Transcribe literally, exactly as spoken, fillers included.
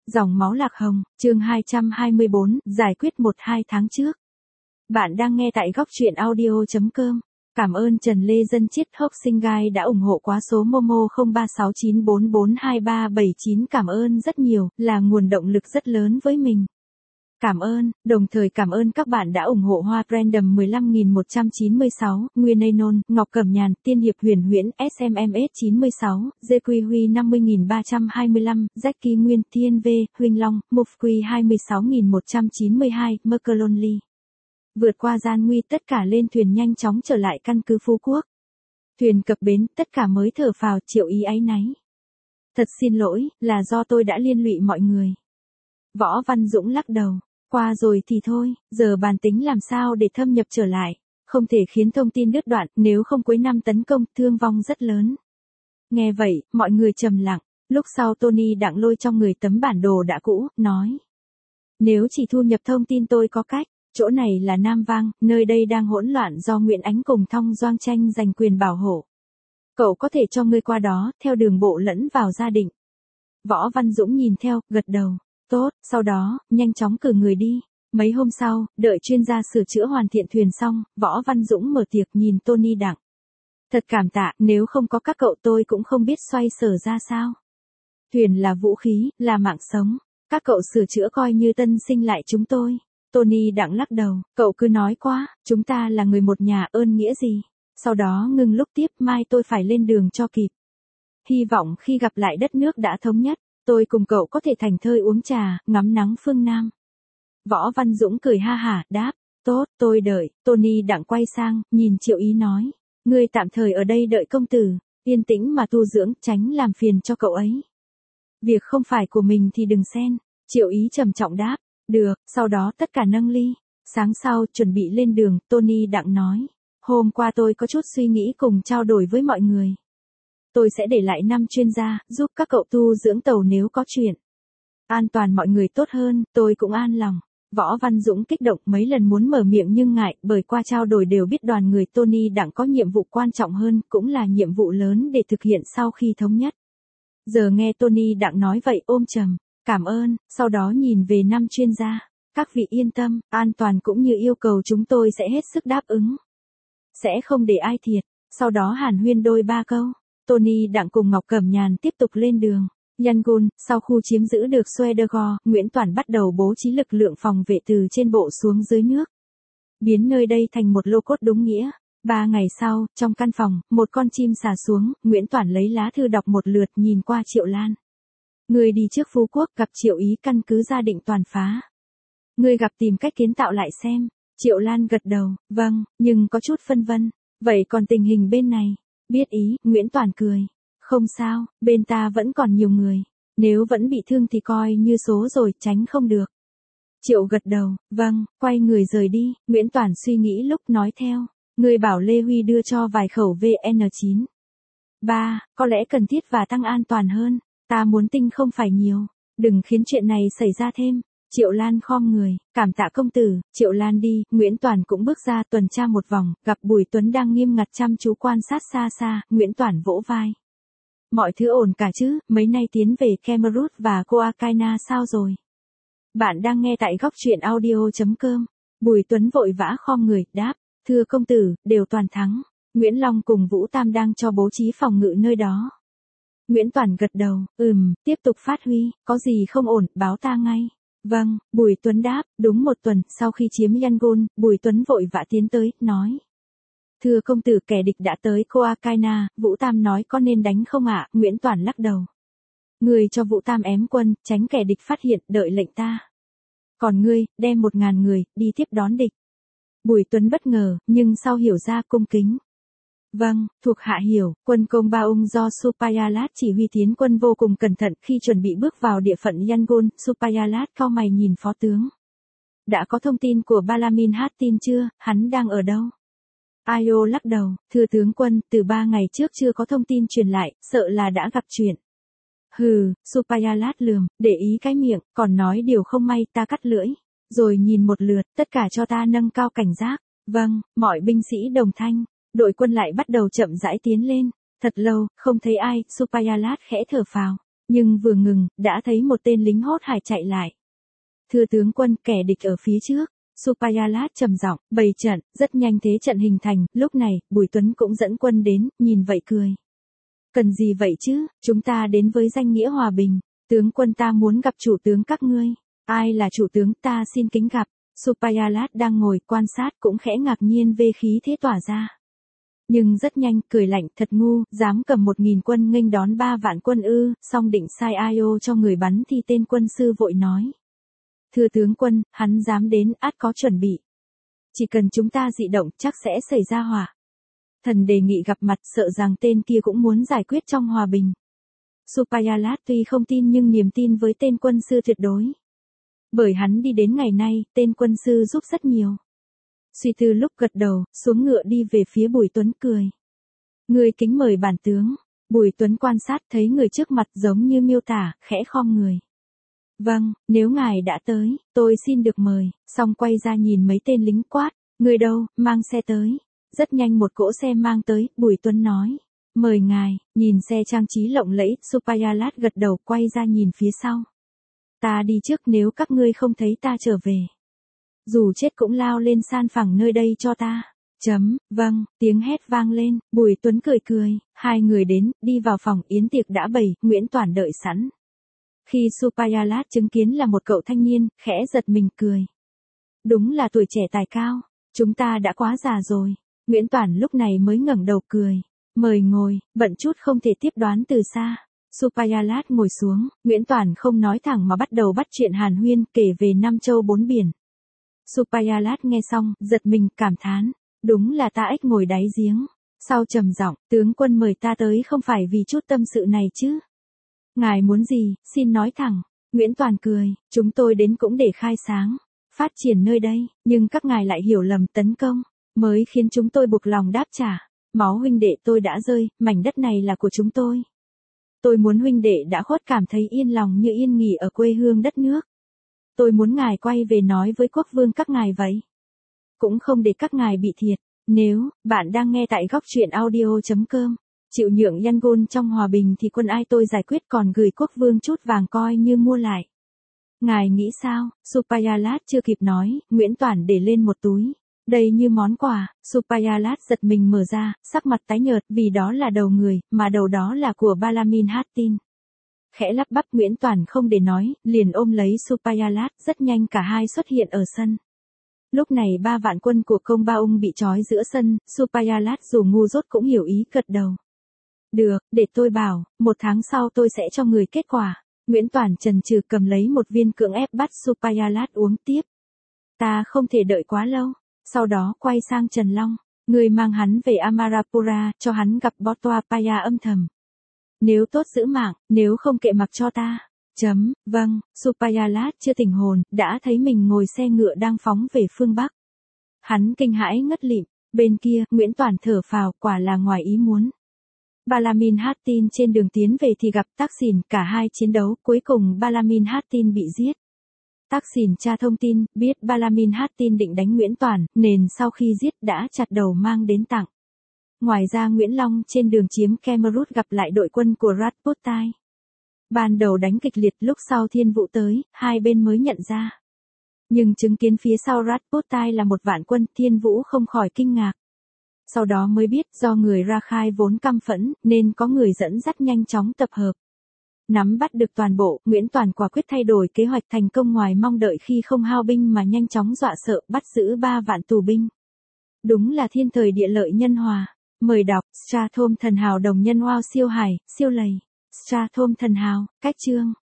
Dòng máu lạc hồng, chương hai trăm hai mươi bốn, giải quyết một hai tháng trước. Bạn đang nghe tại góc truyện audio chấm com. Cảm ơn Trần Lê Dân Chiết Hốc Sinh Gai đã ủng hộ quá số Momo không ba sáu chín bốn bốn hai ba bảy chín. Cảm ơn rất nhiều, là nguồn động lực rất lớn với mình. Cảm ơn, đồng thời cảm ơn các bạn đã ủng hộ Hoa Random mười lăm nghìn một trăm chín mươi sáu, Nguyên Anon, Ngọc Cẩm Nhàn, Tiên Hiệp Huyền Huyễn, ét em em ét chín mươi sáu, Dê Quy Huy năm mươi nghìn ba trăm hai mươi lăm, Jackie Nguyên, Thiên V, Huỳnh Long, Mục Quy hai mươi sáu nghìn một trăm chín mươi hai, Merkelonly. Vượt qua gian nguy tất cả lên thuyền nhanh chóng trở lại căn cứ Phú Quốc. Thuyền cập bến, tất cả mới thở phào, Triệu Ý áy náy. Thật xin lỗi, là do tôi đã liên lụy mọi người. Võ Văn Dũng lắc đầu. Qua rồi thì thôi, giờ bàn tính làm sao để thâm nhập trở lại. Không thể khiến thông tin đứt đoạn, nếu không cuối năm tấn công, thương vong rất lớn. Nghe vậy, mọi người trầm lặng. Lúc sau Tony đặng lôi trong người tấm bản đồ đã cũ, nói. Nếu chỉ thu nhập thông tin tôi có cách, chỗ này là Nam Vang, nơi đây đang hỗn loạn do Nguyễn Ánh cùng Thong Doang tranh giành quyền bảo hộ. Cậu có thể cho ngươi qua đó, theo đường bộ lẫn vào gia định. Võ Văn Dũng nhìn theo, gật đầu. Tốt, sau đó, nhanh chóng cử người đi. Mấy hôm sau, đợi chuyên gia sửa chữa hoàn thiện thuyền xong, Võ Văn Dũng mở tiệc nhìn Tony đặng. Thật cảm tạ, nếu không có các cậu tôi cũng không biết xoay sở ra sao. Thuyền là vũ khí, là mạng sống. Các cậu sửa chữa coi như tân sinh lại chúng tôi. Tony đặng lắc đầu, cậu cứ nói quá, chúng ta là người một nhà, ơn nghĩa gì. Sau đó ngừng lúc tiếp, mai tôi phải lên đường cho kịp. Hy vọng khi gặp lại đất nước đã thống nhất, tôi cùng cậu có thể thành thơi uống trà, ngắm nắng phương Nam. Võ Văn Dũng cười ha hả, đáp, tốt, tôi đợi. Tony đặng quay sang, nhìn Triệu Ý nói, ngươi tạm thời ở đây đợi công tử, yên tĩnh mà tu dưỡng, tránh làm phiền cho cậu ấy. Việc không phải của mình thì đừng xen. Triệu Ý trầm trọng đáp, được, sau đó tất cả nâng ly. Sáng sau, chuẩn bị lên đường, Tony đặng nói, hôm qua tôi có chút suy nghĩ cùng trao đổi với mọi người. Tôi sẽ để lại năm chuyên gia, giúp các cậu tu dưỡng tàu nếu có chuyện. An toàn mọi người tốt hơn, tôi cũng an lòng. Võ Văn Dũng kích động mấy lần muốn mở miệng nhưng ngại, bởi qua trao đổi đều biết đoàn người Tony đặng có nhiệm vụ quan trọng hơn, cũng là nhiệm vụ lớn để thực hiện sau khi thống nhất. Giờ nghe Tony đặng nói vậy ôm trầm, cảm ơn, sau đó nhìn về năm chuyên gia. Các vị yên tâm, an toàn cũng như yêu cầu chúng tôi sẽ hết sức đáp ứng. Sẽ không để ai thiệt, sau đó hàn huyên đôi ba câu. Tony đặng cùng Ngọc Cẩm Nhàn tiếp tục lên đường. Yangon, sau khu chiếm giữ được Swedegaard, Nguyễn Toản bắt đầu bố trí lực lượng phòng vệ từ trên bộ xuống dưới nước. Biến nơi đây thành một lô cốt đúng nghĩa. Ba ngày sau, trong căn phòng, một con chim xà xuống, Nguyễn Toản lấy lá thư đọc một lượt nhìn qua Triệu Lan. Người đi trước Phú Quốc gặp Triệu Ý căn cứ gia định toàn phá. Người gặp tìm cách kiến tạo lại xem. Triệu Lan gật đầu, vâng, nhưng có chút phân vân. Vậy còn tình hình bên này? Biết ý, Nguyễn Toản cười. Không sao, bên ta vẫn còn nhiều người. Nếu vẫn bị thương thì coi như số rồi, tránh không được. Triệu gật đầu, vâng, quay người rời đi. Nguyễn Toản suy nghĩ lúc nói theo. Người bảo Lê Huy đưa cho vài khẩu vê en chín. Ba, có lẽ cần thiết và tăng an toàn hơn. Ta muốn tinh không phải nhiều. Đừng khiến chuyện này xảy ra thêm. Triệu Lan khom người, cảm tạ công tử. Triệu Lan đi, Nguyễn Toản cũng bước ra tuần tra một vòng, gặp Bùi Tuấn đang nghiêm ngặt chăm chú quan sát xa xa, Nguyễn Toản vỗ vai. Mọi thứ ổn cả chứ, mấy nay tiến về Kemerut và Koakaina sao rồi? Bạn đang nghe tại góc truyện audio chấm com. Bùi Tuấn vội vã khom người, đáp, thưa công tử, đều toàn thắng. Nguyễn Long cùng Vũ Tam đang cho bố trí phòng ngự nơi đó. Nguyễn Toản gật đầu, ừm, tiếp tục phát huy, có gì không ổn, báo ta ngay. Vâng, Bùi Tuấn đáp, đúng một tuần, sau khi chiếm Yangon, Bùi Tuấn vội vã tiến tới, nói. Thưa công tử, kẻ địch đã tới Koakaina, Vũ Tam nói có nên đánh không ạ? Nguyễn Toản lắc đầu. Người cho Vũ Tam ém quân, tránh kẻ địch phát hiện, đợi lệnh ta. Còn ngươi, đem một ngàn người, đi tiếp đón địch. Bùi Tuấn bất ngờ, nhưng sau hiểu ra cung kính. Vâng, thuộc hạ hiểu, quân công ba ung do Supayalat chỉ huy tiến quân vô cùng cẩn thận khi chuẩn bị bước vào địa phận Yangon. Supayalat cau mày nhìn phó tướng. Đã có thông tin của Balamin Hattin chưa, hắn đang ở đâu? Ayo lắc đầu, thưa tướng quân, từ ba ngày trước chưa có thông tin truyền lại, sợ là đã gặp chuyện. Hừ, Supayalat lườm, để ý cái miệng, còn nói điều không may, ta cắt lưỡi. Rồi nhìn một lượt, tất cả cho ta nâng cao cảnh giác. Vâng, mọi binh sĩ đồng thanh. Đội quân lại bắt đầu chậm rãi tiến lên. Thật lâu, không thấy ai, Supayalat khẽ thở phào. Nhưng vừa ngừng, đã thấy một tên lính hốt hải chạy lại. Thưa tướng quân, kẻ địch ở phía trước. Supayalat trầm giọng, bày trận, rất nhanh thế trận hình thành, lúc này, Bùi Tuấn cũng dẫn quân đến, nhìn vậy cười. Cần gì vậy chứ, chúng ta đến với danh nghĩa hòa bình, tướng quân ta muốn gặp chủ tướng các ngươi. Ai là chủ tướng, ta xin kính gặp. Supayalat đang ngồi quan sát cũng khẽ ngạc nhiên về khí thế tỏa ra. Nhưng rất nhanh, cười lạnh, thật ngu, dám cầm một nghìn quân nghênh đón ba vạn quân ư, xong định sai ai ô cho người bắn thì tên quân sư vội nói. Thưa tướng quân, hắn dám đến, ắt có chuẩn bị. Chỉ cần chúng ta dị động, chắc sẽ xảy ra họa. Thần đề nghị gặp mặt, sợ rằng tên kia cũng muốn giải quyết trong hòa bình. Supayalat tuy không tin nhưng niềm tin với tên quân sư tuyệt đối. Bởi hắn đi đến ngày nay, tên quân sư giúp rất nhiều. Suy tư lúc gật đầu, xuống ngựa đi về phía Bùi Tuấn cười. Người kính mời bản tướng. Bùi Tuấn quan sát thấy người trước mặt giống như miêu tả, khẽ khom người. Vâng, nếu ngài đã tới, tôi xin được mời, xong quay ra nhìn mấy tên lính quát. Người đâu, mang xe tới. Rất nhanh một cỗ xe mang tới, Bùi Tuấn nói. Mời ngài, nhìn xe trang trí lộng lẫy, Supayalat gật đầu quay ra nhìn phía sau. Ta đi trước nếu các ngươi không thấy ta trở về. Dù chết cũng lao lên san phẳng nơi đây cho ta. Chấm, vâng, tiếng hét vang lên, Bùi Tuấn cười cười, hai người đến, đi vào phòng yến tiệc đã bày, Nguyễn Toản đợi sẵn. Khi Supayalat chứng kiến là một cậu thanh niên, khẽ giật mình cười. Đúng là tuổi trẻ tài cao, chúng ta đã quá già rồi. Nguyễn Toản lúc này mới ngẩng đầu cười. Mời ngồi, bận chút không thể tiếp đoán từ xa. Supayalat ngồi xuống, Nguyễn Toản không nói thẳng mà bắt đầu bắt chuyện hàn huyên kể về năm châu bốn biển. Supayalat nghe xong, giật mình, cảm thán. Đúng là ta ếch ngồi đáy giếng. Sau trầm giọng, tướng quân mời ta tới không phải vì chút tâm sự này chứ. Ngài muốn gì, xin nói thẳng. Nguyễn Toản cười, chúng tôi đến cũng để khai sáng, phát triển nơi đây, nhưng các ngài lại hiểu lầm tấn công, mới khiến chúng tôi buộc lòng đáp trả. Máu huynh đệ tôi đã rơi, mảnh đất này là của chúng tôi. Tôi muốn huynh đệ đã khuất cảm thấy yên lòng như yên nghỉ ở quê hương đất nước. Tôi muốn ngài quay về nói với quốc vương các ngài vậy. Cũng không để các ngài bị thiệt. Nếu bạn đang nghe tại góc truyện audio chấm com, chịu nhượng Yangon trong hòa bình thì quân ai tôi giải quyết, còn gửi quốc vương chút vàng coi như mua lại. Ngài nghĩ sao? Supayalat chưa kịp nói, Nguyễn Toản để lên một túi. Đây như món quà. Supayalat giật mình mở ra, sắc mặt tái nhợt vì đó là đầu người, mà đầu đó là của Balamin Hattin. Khẽ lắp bắp, Nguyễn Toản không để nói, liền ôm lấy Supayalat, rất nhanh cả hai xuất hiện ở sân. Lúc này ba vạn quân của Công Ba Ung bị trói giữa sân, Supayalat dù ngu dốt cũng hiểu ý, gật đầu. Được, để tôi bảo, một tháng sau tôi sẽ cho người kết quả. Nguyễn Toản chần chừ cầm lấy một viên cưỡng ép bắt Supayalat uống tiếp. Ta không thể đợi quá lâu. Sau đó quay sang Trần Long, người mang hắn về Amarapura, cho hắn gặp Botwapaya âm thầm. Nếu tốt giữ mạng, nếu không kệ mặc cho ta. Chấm, vâng, Supayalat chưa tỉnh hồn, đã thấy mình ngồi xe ngựa đang phóng về phương Bắc. Hắn kinh hãi ngất lịm, bên kia, Nguyễn Toản thở phào, quả là ngoài ý muốn. Balamin Hattin trên đường tiến về thì gặp Taksin, cả hai chiến đấu, cuối cùng Balamin Hattin bị giết. Taksin tra thông tin, biết Balamin Hattin định đánh Nguyễn Toản, nên sau khi giết đã chặt đầu mang đến tặng. Ngoài ra Nguyễn Long trên đường chiếm Kemerut gặp lại đội quân của Rajputai. Ban đầu đánh kịch liệt, lúc sau Thiên Vũ tới, hai bên mới nhận ra. Nhưng chứng kiến phía sau Rajputai là một vạn quân, Thiên Vũ không khỏi kinh ngạc. Sau đó mới biết do người Rakhine vốn căm phẫn, nên có người dẫn dắt nhanh chóng tập hợp. Nắm bắt được toàn bộ, Nguyễn Toản quả quyết thay đổi kế hoạch, thành công ngoài mong đợi khi không hao binh mà nhanh chóng dọa sợ, bắt giữ ba vạn tù binh. Đúng là thiên thời địa lợi nhân hòa. Mời đọc Strathom thần hào đồng nhân wow siêu hải, siêu lầy. Strathom thần hào, cách chương.